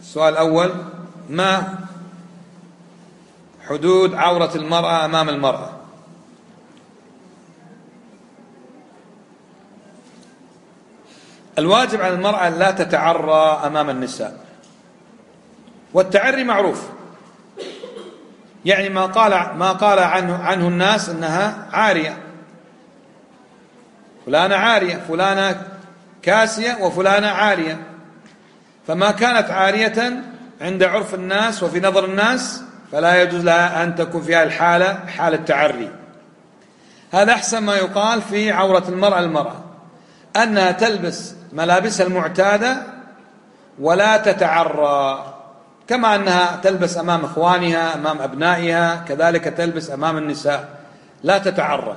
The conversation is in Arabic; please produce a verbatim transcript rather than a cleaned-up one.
السؤال الأول: ما حدود عورة المرأة أمام المرأة؟ الواجب على المرأة لا تتعرى أمام النساء، والتعري معروف، يعني ما قال ما قال عنه عنه الناس أنها عارية، فلانة عارية، فلانة كاسية، وفلانة عارية. فما كانت عارية عند عرف الناس وفي نظر الناس فلا يجوز لها أن تكون فيها الحالة حالة تعري. هذا أحسن ما يقال في عورة المرأة المرأة أنها تلبس ملابسها المعتادة ولا تتعرى، كما أنها تلبس أمام إخوانها أمام أبنائها كذلك تلبس أمام النساء لا تتعرى.